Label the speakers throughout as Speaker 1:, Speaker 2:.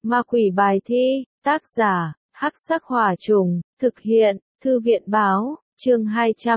Speaker 1: Ma quỷ bài thi, tác giả, Hắc Sắc Hỏa Trùng, thực hiện, Thư viện báo, chương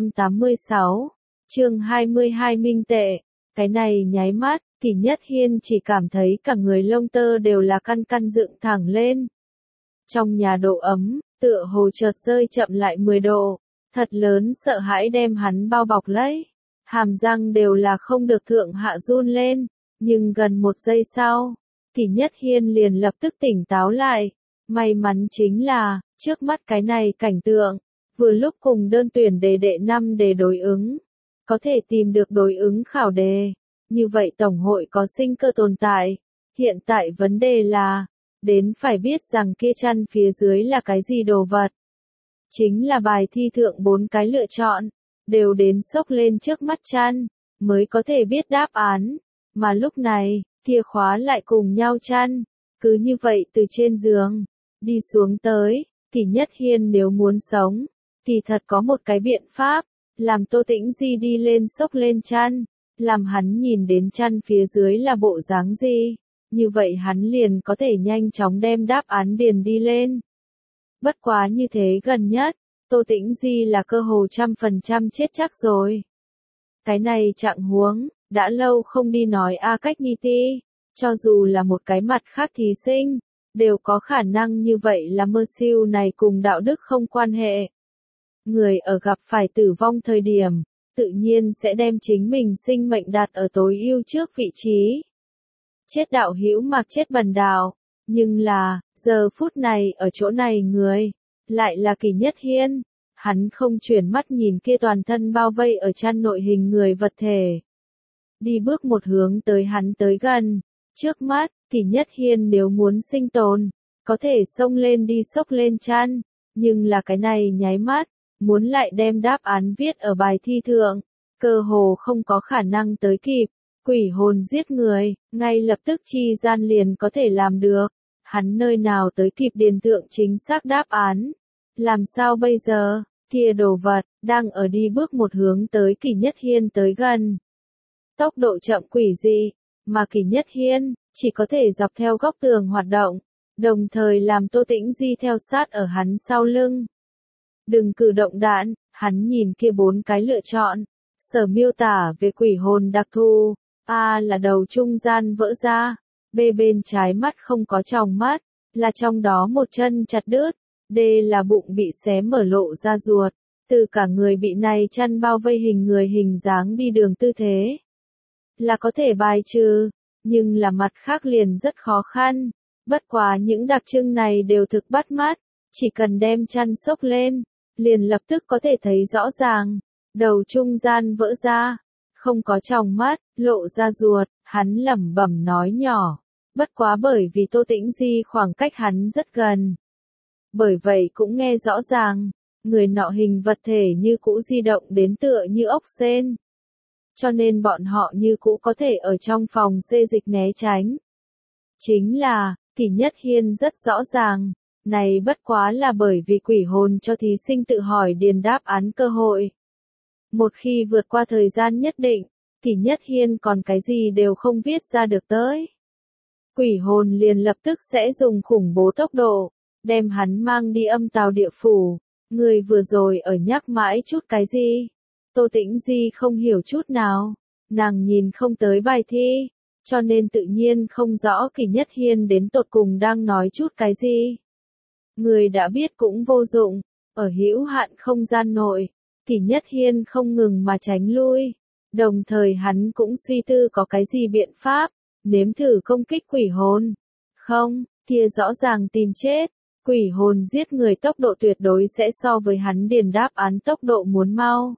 Speaker 1: 286, chương 22 minh tệ. Cái này nháy mắt, Kỷ Nhất Hiên chỉ cảm thấy cả người lông tơ đều là căn căn dựng thẳng lên. Trong nhà độ ấm, tựa hồ chợt rơi chậm lại 10 độ, thật lớn sợ hãi đem hắn bao bọc lấy. Hàm răng đều là không được thượng hạ run lên, nhưng gần 1 giây sau, Kỷ Nhất Hiên liền lập tức tỉnh táo lại. May mắn chính là, trước mắt cái này cảnh tượng, vừa lúc cùng đơn tuyển đề đệ 5 đề đối ứng. Có thể tìm được đối ứng khảo đề, như vậy tổng hội có sinh cơ tồn tại. Hiện tại vấn đề là, đến phải biết rằng kia chăn phía dưới là cái gì đồ vật. Chính là bài thi thượng 4 cái lựa chọn, đều đến xốc lên trước mắt chăn, mới có thể biết đáp án. Mà lúc này, kia khóa lại cùng nhau chăn, cứ như vậy từ trên giường, đi xuống tới. Kỷ Nhất Hiên nếu muốn sống, thì thật có một cái biện pháp, làm Tô Tĩnh Di đi lên xốc lên chăn, làm hắn nhìn đến chăn phía dưới là bộ dáng gì, như vậy hắn liền có thể nhanh chóng đem đáp án điền đi lên. Bất quá như thế gần nhất, Tô Tĩnh Di là cơ hồ 100% chết chắc rồi. Cái này trạng huống, đã lâu không đi nói cách nghi ti, cho dù là một cái mặt khác thí sinh, đều có khả năng như vậy là mơ siêu này cùng đạo đức không quan hệ. Người ở gặp phải tử vong thời điểm, tự nhiên sẽ đem chính mình sinh mệnh đặt ở tối ưu trước vị trí. Chết đạo hữu mặc chết bần đạo, nhưng là, giờ phút này ở chỗ này người, lại là Kỷ Nhất Hiên. Hắn không chuyển mắt nhìn kia toàn thân bao vây ở chăn nội hình người vật thể. Đi bước một hướng tới hắn tới gần. Trước mắt, Kỷ Nhất Hiên nếu muốn sinh tồn, có thể xông lên đi xốc lên chăn, nhưng là cái này nháy mắt, muốn lại đem đáp án viết ở bài thi thượng, cơ hồ không có khả năng tới kịp. Quỷ hồn giết người, ngay lập tức chi gian liền có thể làm được. Hắn nơi nào tới kịp điền thượng chính xác đáp án. Làm sao bây giờ, kia đồ vật, đang ở đi bước một hướng tới Kỷ Nhất Hiên tới gần. Tốc độ chậm quỷ dị, mà Kỷ Nhất Hiên, chỉ có thể dọc theo góc tường hoạt động, đồng thời làm Tô Tĩnh Di theo sát ở hắn sau lưng. Đừng cử động đạn, hắn nhìn kia 4 cái lựa chọn, sở miêu tả về quỷ hồn đặc thù. A là đầu trung gian vỡ ra, B bên trái mắt không có tròng mắt, là trong đó một chân chặt đứt, D là bụng bị xé mở lộ ra ruột, từ cả người bị này chăn bao vây hình người hình dáng đi đường tư thế. Là có thể bài trừ, nhưng là mặt khác liền rất khó khăn. Bất quá những đặc trưng này đều thực bắt mắt, chỉ cần đem chăn xốc lên, liền lập tức có thể thấy rõ ràng. Đầu trung gian vỡ ra, không có tròng mắt, lộ ra ruột, hắn lẩm bẩm nói nhỏ. Bất quá bởi vì Tô Tĩnh Di khoảng cách hắn rất gần. Bởi vậy cũng nghe rõ ràng, người nọ hình vật thể như cũ di động đến tựa như ốc sên. Cho nên bọn họ như cũ có thể ở trong phòng xê dịch né tránh. Chính là, Kỷ Nhất Hiên rất rõ ràng, này bất quá là bởi vì quỷ hồn cho thí sinh tự hỏi điền đáp án cơ hội. Một khi vượt qua thời gian nhất định, Kỷ Nhất Hiên còn cái gì đều không viết ra được tới. Quỷ hồn liền lập tức sẽ dùng khủng bố tốc độ, đem hắn mang đi âm tào địa phủ. Người vừa rồi ở nhắc mãi chút cái gì? Tô Tĩnh Di không hiểu chút nào, nàng nhìn không tới bài thi, cho nên tự nhiên không rõ Kỷ Nhất Hiên đến tột cùng đang nói chút cái gì. Người đã biết cũng vô dụng, ở hữu hạn không gian nội, Kỷ Nhất Hiên không ngừng mà tránh lui, đồng thời hắn cũng suy tư có cái gì biện pháp, nếm thử công kích quỷ hồn. Không, kia rõ ràng tìm chết, quỷ hồn giết người tốc độ tuyệt đối sẽ so với hắn điền đáp án tốc độ muốn mau.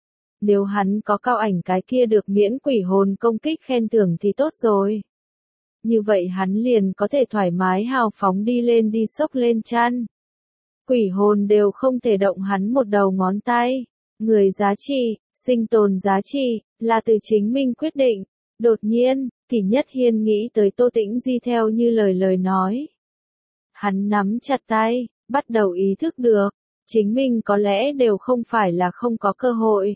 Speaker 1: Nếu hắn có cao ảnh cái kia được miễn quỷ hồn công kích khen thưởng thì tốt rồi. Như vậy hắn liền có thể thoải mái hào phóng đi lên đi xốc lên chăn. Quỷ hồn đều không thể động hắn một đầu ngón tay. Người giá trị, sinh tồn giá trị, là từ chính mình quyết định. Đột nhiên, Kỷ Nhất Hiên nghĩ tới Tô Tĩnh Di theo như lời nói. Hắn nắm chặt tay, bắt đầu ý thức được, chính mình có lẽ đều không phải là không có cơ hội.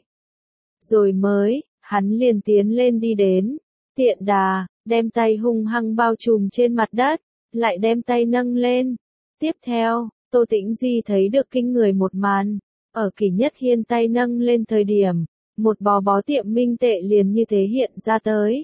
Speaker 1: Rồi mới, hắn liền tiến lên đi đến, tiện đà, đem tay hung hăng bao trùm trên mặt đất, lại đem tay nâng lên. Tiếp theo, Tô Tĩnh Di thấy được kinh người một màn. Ở Kỷ Nhất Hiên tay nâng lên thời điểm, một bó tiệm minh tệ liền như thế hiện ra tới.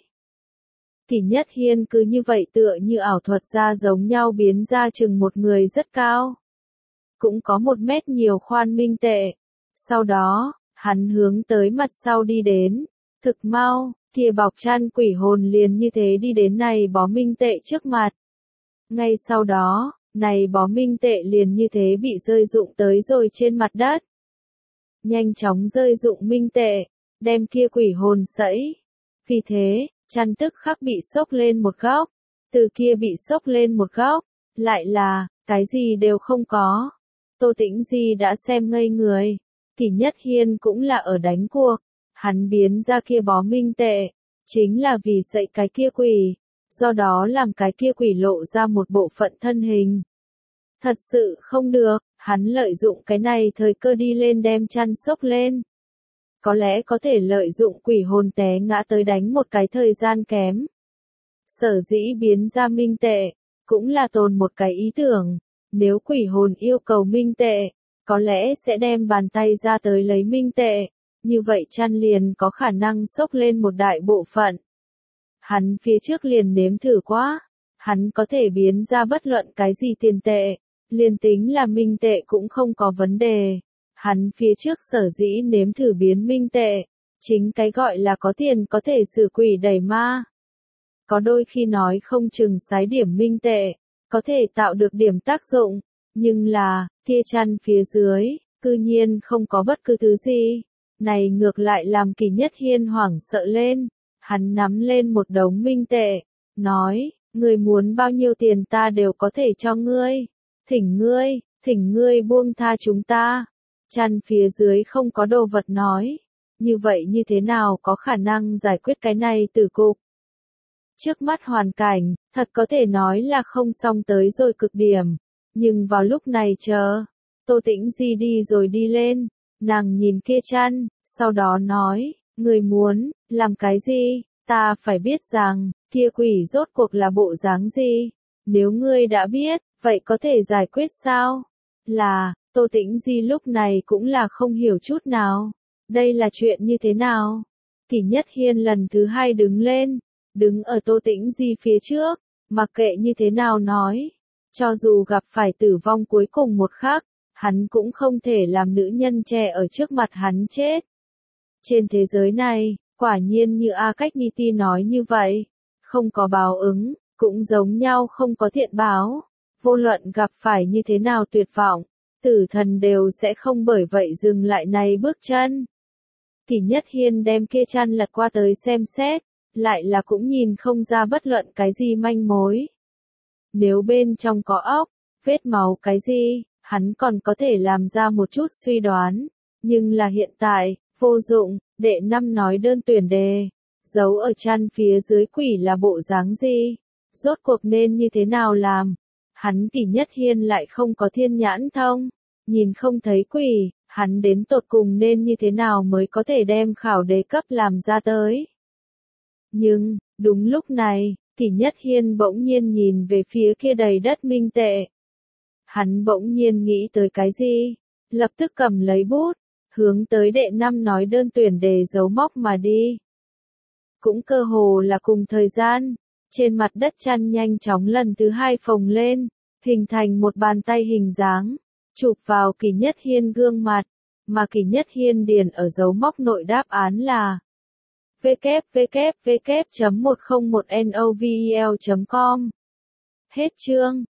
Speaker 1: Kỷ Nhất Hiên cứ như vậy tựa như ảo thuật ra giống nhau biến ra chừng một người rất cao. Cũng có 1 mét nhiều khoan minh tệ. Sau đó, hắn hướng tới mặt sau đi đến. Thực mau, kia bọc chăn quỷ hồn liền như thế đi đến này bó minh tệ trước mặt. Ngay sau đó, này bó minh tệ liền như thế bị rơi rụng tới rồi trên mặt đất. Nhanh chóng rơi rụng minh tệ, đem kia quỷ hồn sẫy. Vì thế, chăn tức khắc bị xốc lên một góc. Từ kia bị xốc lên một góc, lại là, cái gì đều không có. Tô Tĩnh Di đã xem ngây người. Kỷ Nhất Hiên cũng là ở đánh cuộc. Hắn biến ra kia bó minh tệ, chính là vì sậy cái kia quỷ, do đó làm cái kia quỷ lộ ra một bộ phận thân hình. Thật sự không được, hắn lợi dụng cái này thời cơ đi lên đem chăn xốc lên. Có lẽ có thể lợi dụng quỷ hồn té ngã tới đánh một cái thời gian kém. Sở dĩ biến ra minh tệ, cũng là tồn một cái ý tưởng, nếu quỷ hồn yêu cầu minh tệ, có lẽ sẽ đem bàn tay ra tới lấy minh tệ, như vậy chăn liền có khả năng xốc lên một đại bộ phận. Hắn phía trước liền nếm thử quá, hắn có thể biến ra bất luận cái gì tiền tệ, liền tính là minh tệ cũng không có vấn đề. Hắn phía trước sở dĩ nếm thử biến minh tệ, chính cái gọi là có tiền có thể xử quỷ đẩy ma. Có đôi khi nói không chừng sái điểm minh tệ, có thể tạo được điểm tác dụng, nhưng là, kia chăn phía dưới, cư nhiên không có bất cứ thứ gì. Này ngược lại làm Kỷ Nhất Hiên hoảng sợ lên, hắn nắm lên một đống minh tệ, nói, ngươi muốn bao nhiêu tiền ta đều có thể cho ngươi, thỉnh ngươi buông tha chúng ta. Chăn phía dưới không có đồ vật nói, như vậy như thế nào có khả năng giải quyết cái này tử cục. Trước mắt hoàn cảnh, thật có thể nói là không xong tới rồi cực điểm, nhưng vào lúc này chờ, Tô Tĩnh Di đi rồi đi lên, nàng nhìn kia chăn, sau đó nói, người muốn, làm cái gì, ta phải biết rằng, kia quỷ rốt cuộc là bộ dáng gì, nếu ngươi đã biết, vậy có thể giải quyết sao? Là, Tô Tĩnh Di lúc này cũng là không hiểu chút nào, đây là chuyện như thế nào? Kỷ Nhất Hiên lần thứ 2 đứng lên, đứng ở Tô Tĩnh Di phía trước, mặc kệ như thế nào nói, cho dù gặp phải tử vong cuối cùng một khắc, hắn cũng không thể làm nữ nhân trẻ ở trước mặt hắn chết. Trên thế giới này, quả nhiên như A Cách Ni Ti nói như vậy, không có báo ứng, cũng giống nhau không có thiện báo, vô luận gặp phải như thế nào tuyệt vọng, tử thần đều sẽ không bởi vậy dừng lại này bước chân. Kỷ Nhất Hiên đem kia chăn lật qua tới xem xét, lại là cũng nhìn không ra bất luận cái gì manh mối. Nếu bên trong có óc, vết máu cái gì, hắn còn có thể làm ra một chút suy đoán, nhưng là hiện tại, vô dụng, đệ 5 nói đơn tuyển đề, giấu ở chăn phía dưới quỷ là bộ dáng gì, rốt cuộc nên như thế nào làm. Hắn Kỷ Nhất Hiên lại không có thiên nhãn thông, nhìn không thấy quỷ, hắn đến tột cùng nên như thế nào mới có thể đem khảo đề cấp làm ra tới. Nhưng, đúng lúc này, Kỷ Nhất Hiên bỗng nhiên nhìn về phía kia đầy đất minh tệ. Hắn bỗng nhiên nghĩ tới cái gì, lập tức cầm lấy bút, hướng tới đệ 5 nói đơn tuyển đề dấu móc mà đi. Cũng cơ hồ là cùng thời gian, trên mặt đất chăn nhanh chóng lần thứ 2 phồng lên, hình thành một bàn tay hình dáng, chụp vào Kỷ Nhất Hiên gương mặt, mà Kỷ Nhất Hiên điền ở dấu móc nội đáp án là www.101novel.com. Hết chương.